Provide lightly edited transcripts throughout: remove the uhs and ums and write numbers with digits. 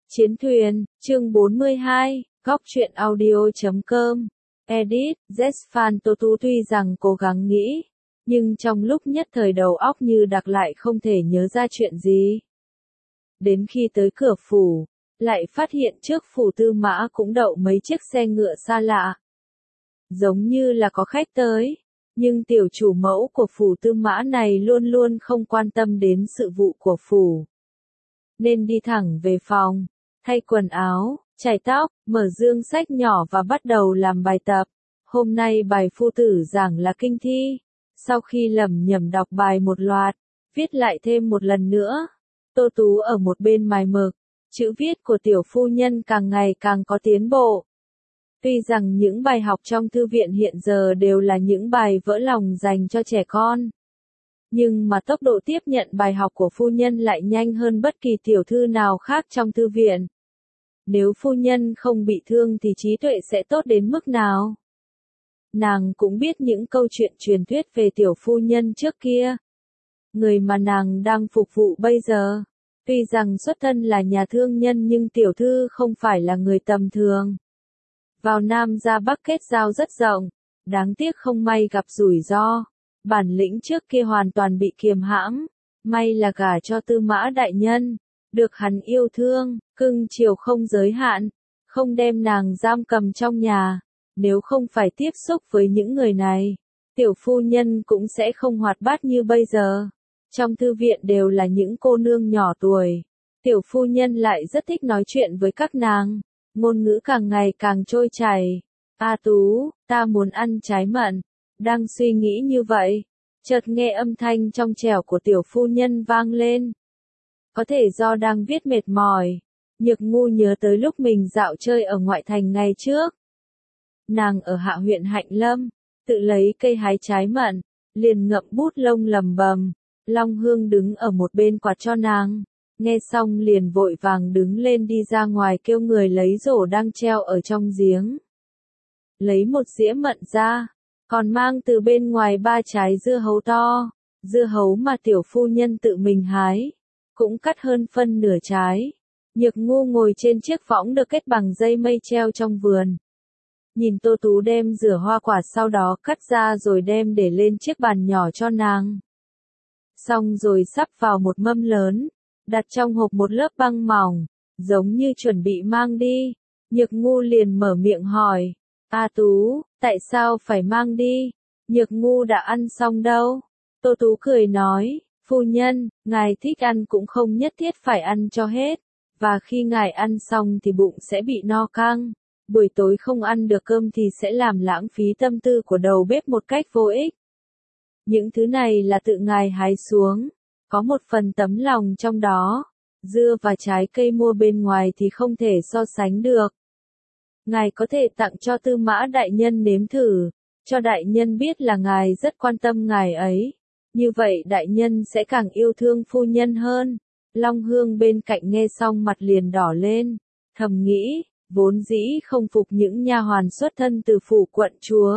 Chiến thuyền, chương 42, góc truyện audio.com. Edit, Zfan Tô Tú tuy rằng cố gắng nghĩ, nhưng trong lúc nhất thời đầu óc như đặc lại không thể nhớ ra chuyện gì. Đến khi tới cửa phủ, lại phát hiện trước phủ Tư Mã cũng đậu mấy chiếc xe ngựa xa lạ. Giống như là có khách tới, nhưng tiểu chủ mẫu của phủ Tư Mã này luôn luôn không quan tâm đến sự vụ của phủ. Nên đi thẳng về phòng, thay quần áo, chải tóc, mở dương sách nhỏ và bắt đầu làm bài tập. Hôm nay bài phu tử giảng là kinh thi. Sau khi lẩm nhẩm đọc bài một loạt, viết lại thêm một lần nữa, Tô Tú ở một bên mài mực, chữ viết của tiểu phu nhân càng ngày càng có tiến bộ. Tuy rằng những bài học trong thư viện hiện giờ đều là những bài vỡ lòng dành cho trẻ con, nhưng mà tốc độ tiếp nhận bài học của phu nhân lại nhanh hơn bất kỳ tiểu thư nào khác trong thư viện. Nếu phu nhân không bị thương thì trí tuệ sẽ tốt đến mức nào? Nàng cũng biết những câu chuyện truyền thuyết về tiểu phu nhân trước kia. Người mà nàng đang phục vụ bây giờ, tuy rằng xuất thân là nhà thương nhân nhưng tiểu thư không phải là người tầm thường. Vào Nam ra Bắc kết giao rất rộng, đáng tiếc không may gặp rủi ro. Bản lĩnh trước kia hoàn toàn bị kiềm hãm, may là gả cho Tư Mã đại nhân, được hắn yêu thương, cưng chiều không giới hạn, không đem nàng giam cầm trong nhà. Nếu không phải tiếp xúc với những người này, tiểu phu nhân cũng sẽ không hoạt bát như bây giờ. Trong thư viện đều là những cô nương nhỏ tuổi, tiểu phu nhân lại rất thích nói chuyện với các nàng, ngôn ngữ càng ngày càng trôi chảy. A Tú, ta muốn ăn trái mận. Đang suy nghĩ như vậy, chợt nghe âm thanh trong trẻo của tiểu phu nhân vang lên. Có thể do đang viết mệt mỏi, Nhược Ngu nhớ tới lúc mình dạo chơi ở ngoại thành ngày trước. Nàng ở hạ huyện Hạnh Lâm, tự lấy cây hái trái mận, liền ngậm bút lông lầm bầm. Long Hương đứng ở một bên quạt cho nàng, nghe xong liền vội vàng đứng lên đi ra ngoài kêu người lấy rổ đang treo ở trong giếng. Lấy một dĩa mận ra, còn mang từ bên ngoài 3 trái dưa hấu to, dưa hấu mà tiểu phu nhân tự mình hái, cũng cắt hơn phân nửa trái. Nhược Ngu ngồi trên chiếc võng được kết bằng dây mây treo trong vườn. Nhìn Tô Tú đem rửa hoa quả sau đó cắt ra rồi đem để lên chiếc bàn nhỏ cho nàng. Xong rồi sắp vào một mâm lớn, đặt trong hộp một lớp băng mỏng, giống như chuẩn bị mang đi. Nhược Ngu liền mở miệng hỏi, A Tú, tại sao phải mang đi? Nhược Ngu đã ăn xong đâu? Tô Tú cười nói, phu nhân, ngài thích ăn cũng không nhất thiết phải ăn cho hết, và khi ngài ăn xong thì bụng sẽ bị no căng. Buổi tối không ăn được cơm thì sẽ làm lãng phí tâm tư của đầu bếp một cách vô ích. Những thứ này là tự ngài hái xuống, có một phần tấm lòng trong đó. Dưa và trái cây mua bên ngoài thì không thể so sánh được. Ngài có thể tặng cho Tư Mã đại nhân nếm thử, cho đại nhân biết là ngài rất quan tâm ngài ấy. Như vậy đại nhân sẽ càng yêu thương phu nhân hơn. Long Hương bên cạnh nghe xong mặt liền đỏ lên, thầm nghĩ, vốn dĩ không phục những nha hoàn xuất thân từ phủ quận chúa.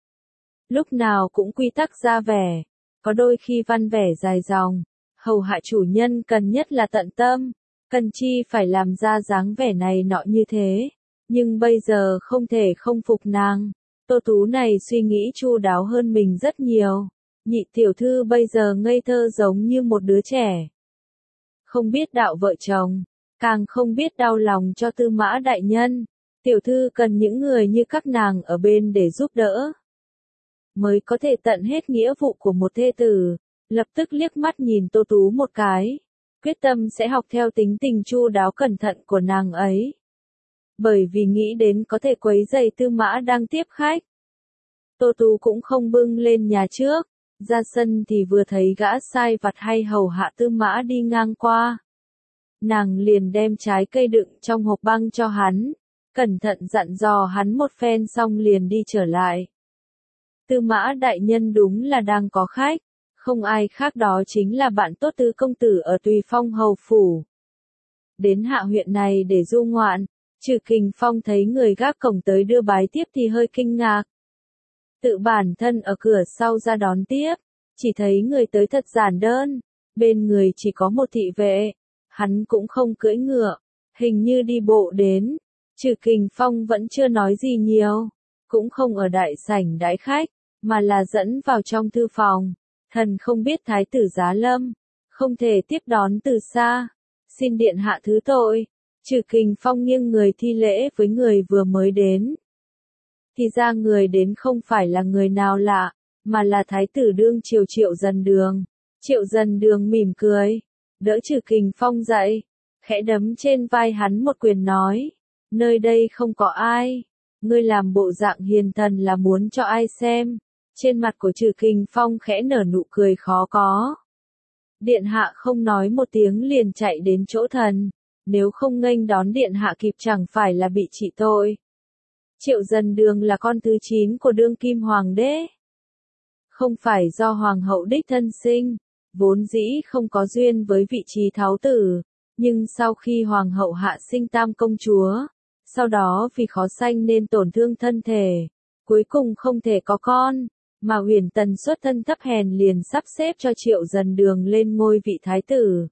Lúc nào cũng quy tắc ra vẻ, có đôi khi văn vẻ dài dòng, hầu hạ chủ nhân cần nhất là tận tâm, cần chi phải làm ra dáng vẻ này nọ như thế. Nhưng bây giờ không thể không phục nàng. Tô Tú này suy nghĩ chu đáo hơn mình rất nhiều. Nhị tiểu thư bây giờ ngây thơ giống như một đứa trẻ. Không biết đạo vợ chồng, càng không biết đau lòng cho Tư Mã đại nhân. Tiểu thư cần những người như các nàng ở bên để giúp đỡ, mới có thể tận hết nghĩa vụ của một thê tử. Lập tức liếc mắt nhìn Tô Tú một cái, quyết tâm sẽ học theo tính tình chu đáo cẩn thận của nàng ấy. Bởi vì nghĩ đến có thể quấy rầy Tư Mã đang tiếp khách, Tô Tú cũng không bưng lên nhà trước, ra sân thì vừa thấy gã sai vặt hay hầu hạ Tư Mã đi ngang qua. Nàng liền đem trái cây đựng trong hộp băng cho hắn, cẩn thận dặn dò hắn một phen xong liền đi trở lại. Tư Mã đại nhân đúng là đang có khách, không ai khác đó chính là bạn tốt Tư công tử ở Tùy Phong hầu phủ. Đến hạ huyện này để du ngoạn, Trừ Kình Phong thấy người gác cổng tới đưa bái tiếp thì hơi kinh ngạc. Tự bản thân ở cửa sau ra đón tiếp, chỉ thấy người tới thật giản đơn, bên người chỉ có một thị vệ, hắn cũng không cưỡi ngựa, hình như đi bộ đến. Trừ Kình Phong vẫn chưa nói gì nhiều, cũng không ở đại sảnh đãi khách, mà là dẫn vào trong thư phòng. Thần không biết thái tử giá lâm, không thể tiếp đón từ xa, xin điện hạ thứ tội. Trừ Kình Phong nghiêng người thi lễ với người vừa mới đến. Thì ra người đến không phải là người nào lạ, mà là thái tử đương triều Triệu Dần Đường. Triệu Dần Đường mỉm cười, đỡ Trừ Kình Phong dậy, khẽ đấm trên vai hắn một quyền nói, nơi đây không có ai, ngươi làm bộ dạng hiền thần là muốn cho ai xem. Trên mặt của Trừ Kình Phong khẽ nở nụ cười khó có. Điện hạ không nói một tiếng liền chạy đến chỗ thần, nếu không nghênh đón điện hạ kịp chẳng phải là bị trị tội. Triệu Dần Đường là con thứ 9 của đương kim hoàng đế. Không phải do hoàng hậu đích thân sinh, vốn dĩ không có duyên với vị trí tháo tử, nhưng sau khi hoàng hậu hạ sinh tam công chúa, sau đó vì khó sanh nên tổn thương thân thể, cuối cùng không thể có con, mà Huyền Tần xuất thân thấp hèn liền sắp xếp cho Triệu Dần Đường lên ngôi vị thái tử.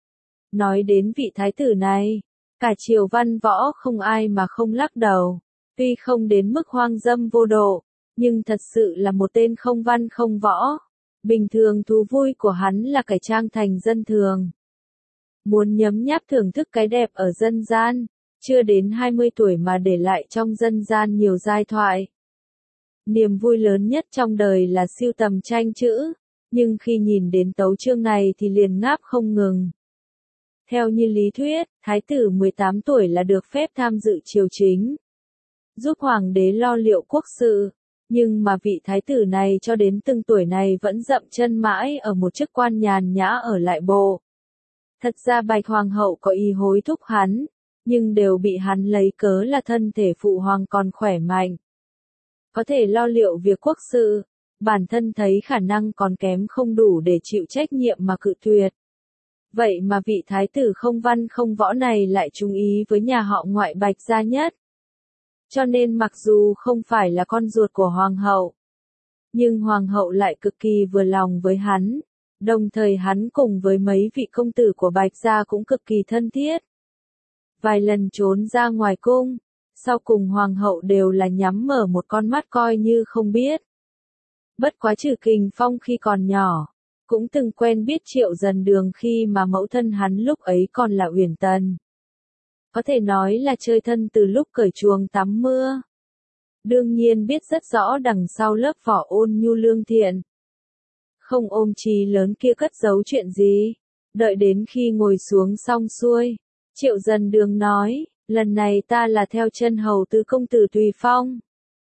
Nói đến vị thái tử này, cả triều văn võ không ai mà không lắc đầu, tuy không đến mức hoang dâm vô độ, nhưng thật sự là một tên không văn không võ. Bình thường thú vui của hắn là cải trang thành dân thường. Muốn nhấm nháp thưởng thức cái đẹp ở dân gian, chưa đến 20 tuổi mà để lại trong dân gian nhiều giai thoại. Niềm vui lớn nhất trong đời là sưu tầm tranh chữ, nhưng khi nhìn đến tấu chương này thì liền ngáp không ngừng. Theo như lý thuyết, thái tử 18 tuổi là được phép tham dự triều chính, giúp hoàng đế lo liệu quốc sự, nhưng mà vị thái tử này cho đến từng tuổi này vẫn dậm chân mãi ở một chức quan nhàn nhã ở lại bộ. Thật ra Bạch Hoàng hậu có ý hối thúc hắn, nhưng đều bị hắn lấy cớ là thân thể phụ hoàng còn khỏe mạnh, có thể lo liệu việc quốc sự, bản thân thấy khả năng còn kém không đủ để chịu trách nhiệm mà cự tuyệt. Vậy mà vị thái tử không văn không võ này lại chung ý với nhà họ ngoại Bạch gia nhất. Cho nên mặc dù không phải là con ruột của hoàng hậu, nhưng hoàng hậu lại cực kỳ vừa lòng với hắn, đồng thời hắn cùng với mấy vị công tử của Bạch gia cũng cực kỳ thân thiết. Vài lần trốn ra ngoài cung, sau cùng hoàng hậu đều là nhắm mở một con mắt coi như không biết. Bất quá Trừ Kình Phong khi còn nhỏ, cũng từng quen biết Triệu Dần Đường khi mà mẫu thân hắn lúc ấy còn là Uyển Tần. Có thể nói là chơi thân từ lúc cởi chuồng tắm mưa. Đương nhiên biết rất rõ đằng sau lớp vỏ ôn nhu lương thiện. Không ôm chí lớn kia cất giấu chuyện gì. Đợi đến khi ngồi xuống xong xuôi, Triệu Dần Đường nói, lần này ta là theo chân hầu tứ công tử Tùy Phong.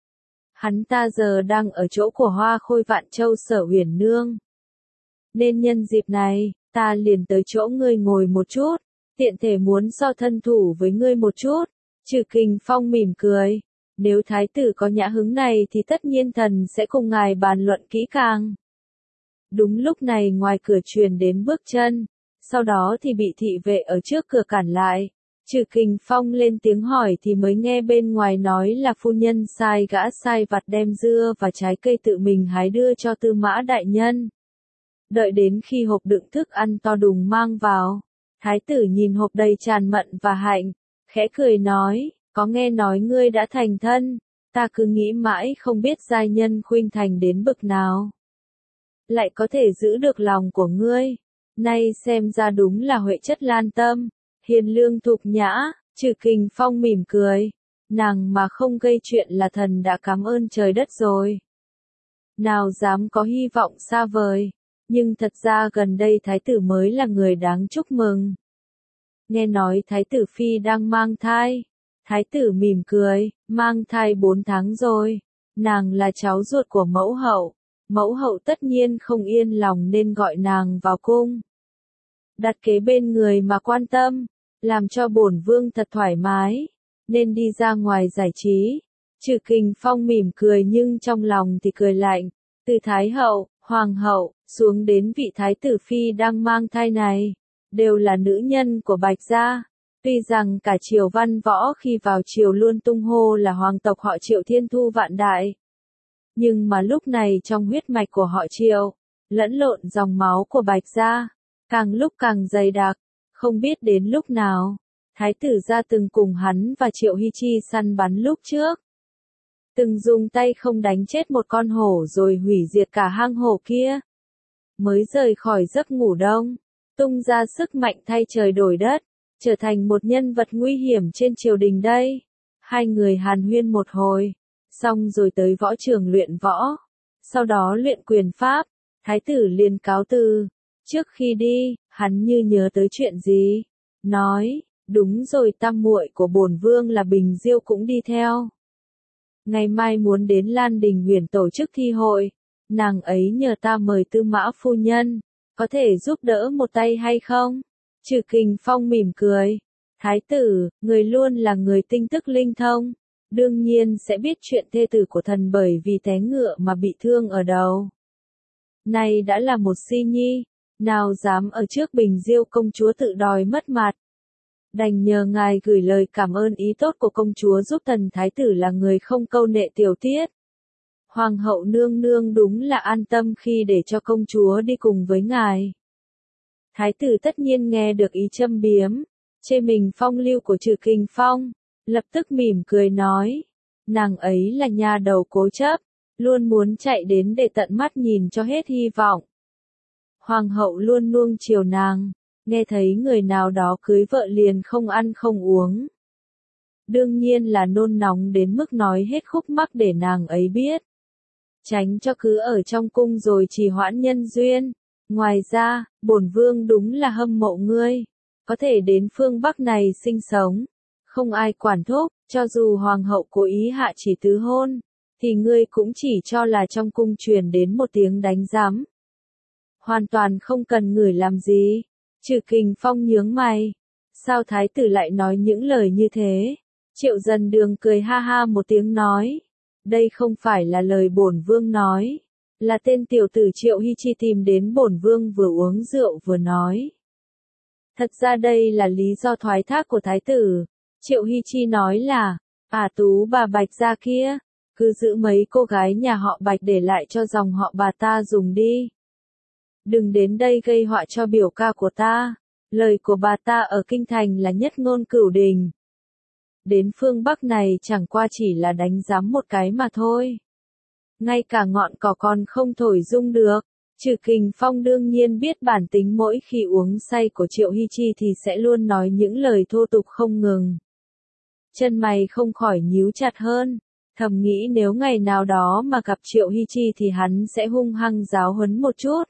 Hắn ta giờ đang ở chỗ của Hoa Khôi Vạn Châu Sở Uyển Nương. Nên nhân dịp này, ta liền tới chỗ ngươi ngồi một chút, tiện thể muốn so thân thủ với ngươi một chút. Trừ Kình Phong mỉm cười, nếu thái tử có nhã hứng này thì tất nhiên thần sẽ cùng ngài bàn luận kỹ càng. Đúng lúc này ngoài cửa truyền đến bước chân, sau đó thì bị thị vệ ở trước cửa cản lại. Trừ Kình Phong lên tiếng hỏi thì mới nghe bên ngoài nói là phu nhân sai gã sai vặt đem dưa và trái cây tự mình hái đưa cho Tư Mã đại nhân. Đợi đến khi hộp đựng thức ăn to đùng mang vào, thái tử nhìn hộp đầy tràn mận và hạnh, khẽ cười nói, có nghe nói ngươi đã thành thân, ta cứ nghĩ mãi không biết giai nhân khuynh thành đến bực nào. Lại có thể giữ được lòng của ngươi, nay xem ra đúng là huệ chất lan tâm, hiền lương thục nhã. Trừ Kình Phong mỉm cười, nàng mà không gây chuyện là thần đã cảm ơn trời đất rồi. Nào dám có hy vọng xa vời. Nhưng thật ra gần đây thái tử mới là người đáng chúc mừng. Nghe nói thái tử phi đang mang thai. Thái tử mỉm cười, mang thai 4 tháng rồi. Nàng là cháu ruột của mẫu hậu. Mẫu hậu tất nhiên không yên lòng nên gọi nàng vào cung. Đặt kế bên người mà quan tâm, làm cho bổn vương thật thoải mái, nên đi ra ngoài giải trí. Trừ Kình Phong mỉm cười nhưng trong lòng thì cười lạnh. Từ thái hậu, hoàng hậu, xuống đến vị thái tử phi đang mang thai này, đều là nữ nhân của Bạch gia. Tuy rằng cả triều văn võ khi vào triều luôn tung hô là hoàng tộc họ Triệu thiên thu vạn đại. Nhưng mà lúc này trong huyết mạch của họ Triệu, lẫn lộn dòng máu của Bạch gia, càng lúc càng dày đặc, không biết đến lúc nào, Thái tử gia từng cùng hắn và Triệu Hy Chi săn bắn lúc trước. Từng dùng tay không đánh chết một con hổ rồi hủy diệt cả hang hổ kia. Mới rời khỏi giấc ngủ đông, tung ra sức mạnh thay trời đổi đất, trở thành một nhân vật nguy hiểm trên triều đình đây. Hai người hàn huyên một hồi, xong rồi tới võ trường luyện võ, sau đó luyện quyền pháp, thái tử liền cáo từ. Trước khi đi, hắn như nhớ tới chuyện gì, nói, đúng rồi, tam muội của bổn vương là Bình Diêu cũng đi theo. Ngày mai muốn đến Lan Đình Huyền tổ chức thi hội, nàng ấy nhờ ta mời Tư Mã phu nhân, có thể giúp đỡ một tay hay không? Trừ Kình Phong mỉm cười, thái tử, người luôn là người tinh tức linh thông, đương nhiên sẽ biết chuyện thê tử của thần bởi vì té ngựa mà bị thương ở đầu. Này đã là một si nhi, nào dám ở trước Bình Diêu công chúa tự đòi mất mặt. Đành nhờ ngài gửi lời cảm ơn ý tốt của công chúa giúp thần thái tử là người không câu nệ tiểu tiết. Hoàng hậu nương nương đúng là an tâm khi để cho công chúa đi cùng với ngài. Thái tử tất nhiên nghe được ý châm biếm, chê mình phong lưu của Trừ Kình Phong, lập tức mỉm cười nói, nàng ấy là nhà đầu cố chấp, luôn muốn chạy đến để tận mắt nhìn cho hết hy vọng. Hoàng hậu luôn nuông chiều nàng, nghe thấy người nào đó cưới vợ liền không ăn không uống. Đương nhiên là nôn nóng đến mức nói hết khúc mắc để nàng ấy biết. Tránh cho cứ ở trong cung rồi trì hoãn nhân duyên. Ngoài ra, bổn vương đúng là hâm mộ ngươi, có thể đến phương Bắc này sinh sống, không ai quản thúc, cho dù hoàng hậu cố ý hạ chỉ tứ hôn, thì ngươi cũng chỉ cho là trong cung truyền đến một tiếng đánh giám. Hoàn toàn không cần ngửi làm gì. Trừ Kình Phong nhướng mày, sao thái tử lại nói những lời như thế? Triệu Dần Đường cười ha ha một tiếng nói, đây không phải là lời bổn vương nói, là tên tiểu tử Triệu Hy Chi tìm đến bổn vương vừa uống rượu vừa nói. Thật ra đây là lý do thoái thác của thái tử. Triệu Hy Chi nói là, Tú bà Bạch gia kia, cứ giữ mấy cô gái nhà họ Bạch để lại cho dòng họ bà ta dùng đi. Đừng đến đây gây họa cho biểu ca của ta, lời của bà ta ở kinh thành là nhất ngôn cửu đình. Đến phương Bắc này chẳng qua chỉ là đánh giám một cái mà thôi. Ngay cả ngọn cỏ còn không thổi rung được. Trừ Kình Phong đương nhiên biết bản tính mỗi khi uống say của Triệu Hy Chi thì sẽ luôn nói những lời thô tục không ngừng. Chân mày không khỏi nhíu chặt hơn, thầm nghĩ nếu ngày nào đó mà gặp Triệu Hy Chi thì hắn sẽ hung hăng giáo huấn một chút.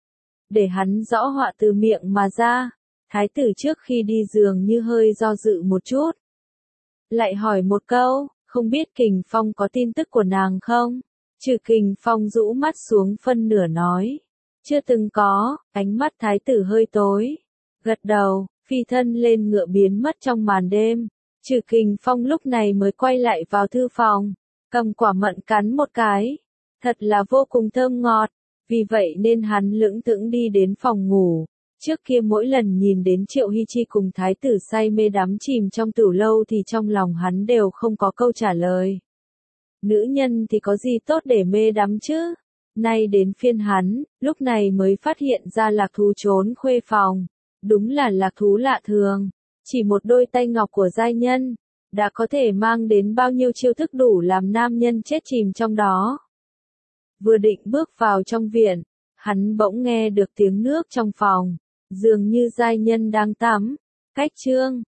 Để hắn rõ họa từ miệng mà ra, thái tử trước khi đi giường như hơi do dự một chút. Lại hỏi một câu, không biết Kình Phong có tin tức của nàng không? Trừ Kình Phong rũ mắt xuống phân nửa nói, chưa từng có, ánh mắt thái tử hơi tối. Gật đầu, phi thân lên ngựa biến mất trong màn đêm. Trừ Kình Phong lúc này mới quay lại vào thư phòng, cầm quả mận cắn một cái. Thật là vô cùng thơm ngọt, vì vậy nên hắn lững thững đi đến phòng ngủ. Trước kia mỗi lần nhìn đến Triệu Hy Chi cùng thái tử say mê đắm chìm trong tửu lâu thì trong lòng hắn đều không có câu trả lời. Nữ nhân thì có gì tốt để mê đắm chứ? Nay đến phiên hắn, lúc này mới phát hiện ra lạc thú trốn khuê phòng. Đúng là lạc thú lạ thường. Chỉ một đôi tay ngọc của giai nhân, đã có thể mang đến bao nhiêu chiêu thức đủ làm nam nhân chết chìm trong đó. Vừa định bước vào trong viện, hắn bỗng nghe được tiếng nước trong phòng. Dường như giai nhân đang tắm. Cách chương